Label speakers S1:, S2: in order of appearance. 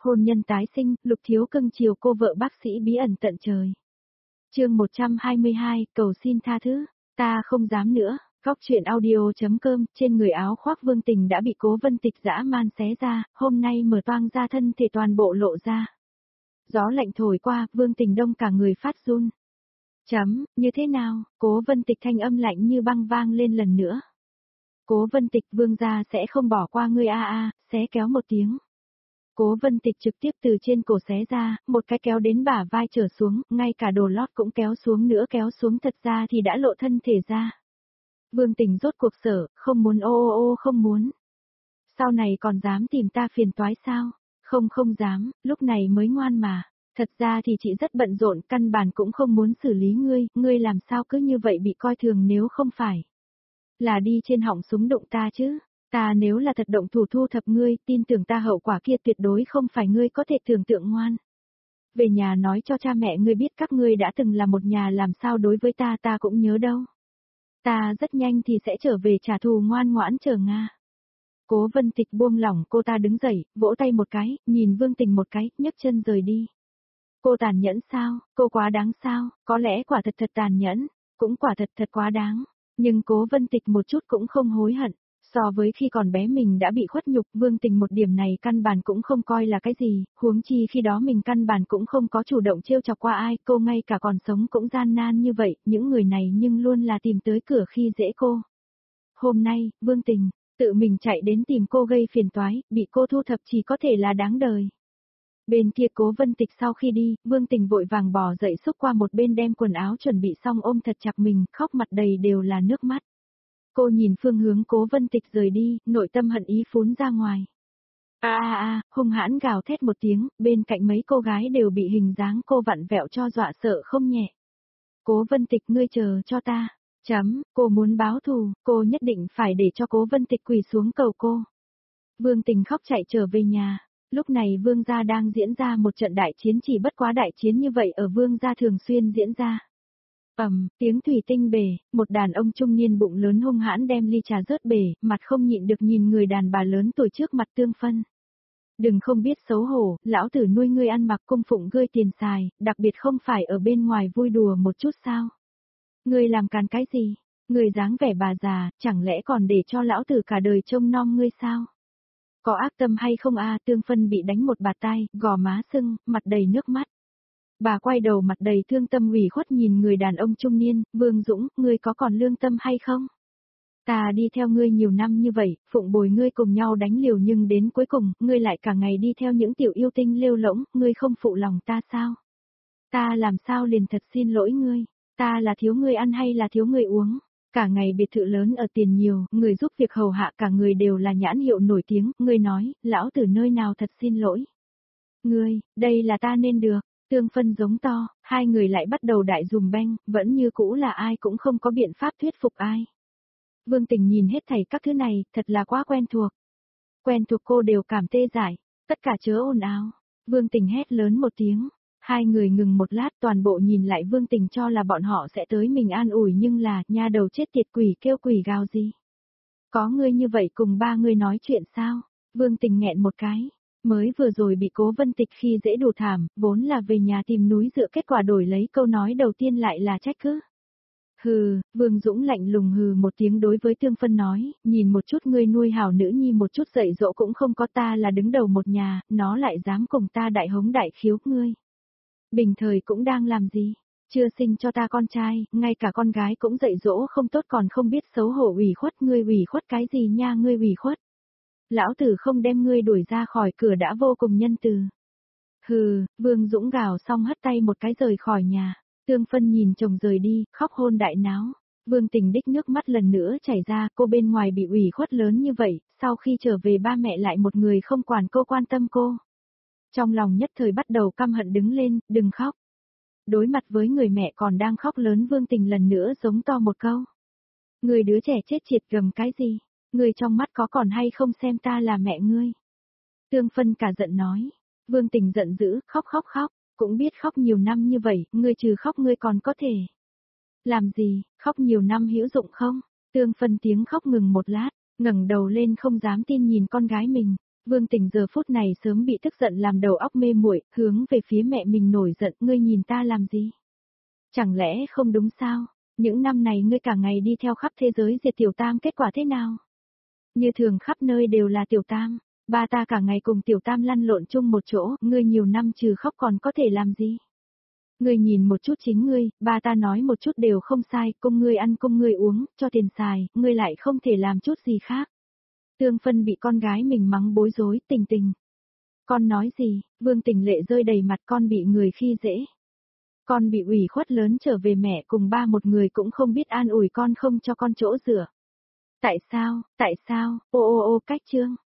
S1: Hôn nhân tái sinh, Lục Thiếu cưng chiều cô vợ bác sĩ bí ẩn tận trời. Chương 122, cầu xin tha thứ. Ta không dám nữa. Góc truyện audio.com, trên người áo khoác Vương Tình đã bị Cố Vân Tịch dã man xé ra, hôm nay mở toang ra thân thể toàn bộ lộ ra. Gió lạnh thổi qua, Vương Tình đông cả người phát run. Như thế nào? Cố Vân Tịch thanh âm lạnh như băng vang lên lần nữa. Cố Vân Tịch, Vương gia sẽ không bỏ qua ngươi xé kéo một tiếng. Cố Vân Tịch trực tiếp từ trên cổ xé ra, một cái kéo đến bả vai trở xuống, ngay cả đồ lót cũng kéo xuống nữa, kéo xuống thật ra thì đã lộ thân thể ra. Vương Tình rốt cuộc sở, không muốn không muốn. Sau này còn dám tìm ta phiền toái sao? Không dám, lúc này mới ngoan mà. Thật ra thì chị rất bận rộn, căn bản cũng không muốn xử lý ngươi làm sao cứ như vậy bị coi thường nếu không phải. Là đi trên họng súng đụng ta chứ. Ta nếu là thật động thủ thu thập ngươi, tin tưởng ta hậu quả kia tuyệt đối không phải ngươi có thể tưởng tượng ngoan. Về nhà nói cho cha mẹ ngươi biết các ngươi đã từng là một nhà, làm sao đối với ta cũng nhớ đâu. Ta rất nhanh thì sẽ trở về trả thù, ngoan ngoãn chờ Nga. Cố Vân Tịch buông lỏng cô ta, đứng dậy, vỗ tay một cái, nhìn Vương Tình một cái, nhấc chân rời đi. Cô tàn nhẫn sao, cô quá đáng sao, có lẽ quả thật tàn nhẫn, cũng quả thật quá đáng. Nhưng Cố Vân Tịch một chút cũng không hối hận. So với khi còn bé mình đã bị khuất nhục, Vương Tình một điểm này căn bản cũng không coi là cái gì, huống chi khi đó mình căn bản cũng không có chủ động trêu chọc qua ai, cô ngay cả còn sống cũng gian nan như vậy, những người này nhưng luôn là tìm tới cửa khi dễ cô. Hôm nay, Vương Tình, tự mình chạy đến tìm cô gây phiền toái, bị cô thu thập chỉ có thể là đáng đời. Bên kia Cố Vân Tịch sau khi đi, Vương Tình vội vàng bò dậy xúc qua một bên đem quần áo chuẩn bị xong ôm thật chặt mình, khóc mặt đầy đều là nước mắt. Cô nhìn phương hướng Cố Vân Tịch rời đi, nội tâm hận ý phún ra ngoài. Hung hãn gào thét một tiếng, bên cạnh mấy cô gái đều bị hình dáng cô vặn vẹo cho dọa sợ không nhẹ. Cố Vân Tịch, ngươi chờ cho ta. Cô muốn báo thù, cô nhất định phải để cho Cố Vân Tịch quỳ xuống cầu cô. Vương Tình khóc chạy trở về nhà. Lúc này Vương gia đang diễn ra một trận đại chiến, chỉ bất quá đại chiến như vậy ở Vương gia thường xuyên diễn ra. Tiếng thủy tinh bể, một đàn ông trung niên bụng lớn hung hãn đem ly trà rớt bể, mặt không nhịn được nhìn người đàn bà lớn tuổi trước mặt Tương Phân. Đừng không biết xấu hổ, lão tử nuôi ngươi ăn mặc cung phụng ngươi tiền xài, đặc biệt không phải ở bên ngoài vui đùa một chút sao? Ngươi làm càn cái gì? Ngươi dáng vẻ bà già, chẳng lẽ còn để cho lão tử cả đời trông nom ngươi sao? Có ác tâm hay không Tương Phân bị đánh một bạt tai, gò má sưng, mặt đầy nước mắt. Bà quay đầu mặt đầy thương tâm ủy khuất nhìn người đàn ông trung niên, Vương Dũng, ngươi có còn lương tâm hay không? Ta đi theo ngươi nhiều năm như vậy, phụng bồi ngươi cùng nhau đánh liều, nhưng đến cuối cùng, ngươi lại cả ngày đi theo những tiểu yêu tinh lêu lỗng, ngươi không phụ lòng ta sao? Ta làm sao liền thật xin lỗi ngươi, ta là thiếu ngươi ăn hay là thiếu ngươi uống? Cả ngày biệt thự lớn ở tiền nhiều, người giúp việc hầu hạ cả người đều là nhãn hiệu nổi tiếng, ngươi nói, lão tử nơi nào thật xin lỗi? Ngươi, đây là ta nên được. Tương Phân giống to, hai người lại bắt đầu đại dùm beng, vẫn như cũ là ai cũng không có biện pháp thuyết phục ai. Vương Tình nhìn hết thảy các thứ này, thật là quá quen thuộc. Quen thuộc cô đều cảm tê dại, tất cả chớ ồn ào. Vương Tình hét lớn một tiếng, hai người ngừng một lát, toàn bộ nhìn lại Vương Tình cho là bọn họ sẽ tới mình an ủi, nhưng là, nha đầu chết tiệt, quỷ kêu quỷ gào gì. Có ngươi như vậy cùng ba ngươi nói chuyện sao? Vương Tình nghẹn một cái. Mới vừa rồi bị Cố Vân Tịch khi dễ đủ thảm, vốn là về nhà tìm núi dựa, kết quả đổi lấy câu nói đầu tiên lại là trách cứ. Hừ, Vương Dũng lạnh lùng hừ một tiếng đối với Tương Phân nói, nhìn một chút ngươi nuôi hảo nữ nhi một chút dạy dỗ cũng không có, ta là đứng đầu một nhà, nó lại dám cùng ta đại hống đại khiếu, ngươi. Bình thời cũng đang làm gì? Chưa sinh cho ta con trai, ngay cả con gái cũng dạy dỗ không tốt còn không biết xấu hổ, ủy khuất, ngươi ủy khuất cái gì nha, ngươi ủy khuất. Lão tử không đem ngươi đuổi ra khỏi cửa đã vô cùng nhân từ. Hừ, Vương Dũng gào xong hất tay một cái rời khỏi nhà. Tương Phân nhìn chồng rời đi, khóc hôn đại náo. Vương Tình đích nước mắt lần nữa chảy ra, cô bên ngoài bị ủy khuất lớn như vậy, sau khi trở về ba mẹ lại một người không quản cô, quan tâm cô. Trong lòng nhất thời bắt đầu căm hận, đứng lên, đừng khóc. Đối mặt với người mẹ còn đang khóc lớn, Vương Tình lần nữa giống to một câu. Người đứa trẻ chết tiệt gầm cái gì? Ngươi trong mắt có còn hay không xem ta là mẹ ngươi? Tương Phân cả giận nói. Vương Tình giận dữ, khóc, cũng biết khóc nhiều năm như vậy, ngươi trừ khóc ngươi còn có thể. Làm gì, khóc nhiều năm hữu dụng không? Tương Phân tiếng khóc ngừng một lát, ngẩng đầu lên không dám tin nhìn con gái mình. Vương Tình giờ phút này sớm bị tức giận làm đầu óc mê muội, hướng về phía mẹ mình nổi giận, ngươi nhìn ta làm gì? Chẳng lẽ không đúng sao? Những năm này ngươi cả ngày đi theo khắp thế giới diệt Tiểu Tam kết quả thế nào? Như thường khắp nơi đều là Tiểu Tam, ba ta cả ngày cùng Tiểu Tam lăn lộn chung một chỗ, ngươi nhiều năm trừ khóc còn có thể làm gì? Ngươi nhìn một chút chính ngươi, ba ta nói một chút đều không sai,供ngươi ăn供ngươi uống, cho tiền xài, ngươi lại không thể làm chút gì khác. Tương Phân bị con gái mình mắng bối rối, Tình Tình. Con nói gì? Vương Tình lệ rơi đầy mặt, con bị người khi dễ. Con bị ủy khuất lớn trở về mẹ cùng ba một người cũng không biết an ủi con không cho con chỗ dựa. Tại sao, ô cách Trương,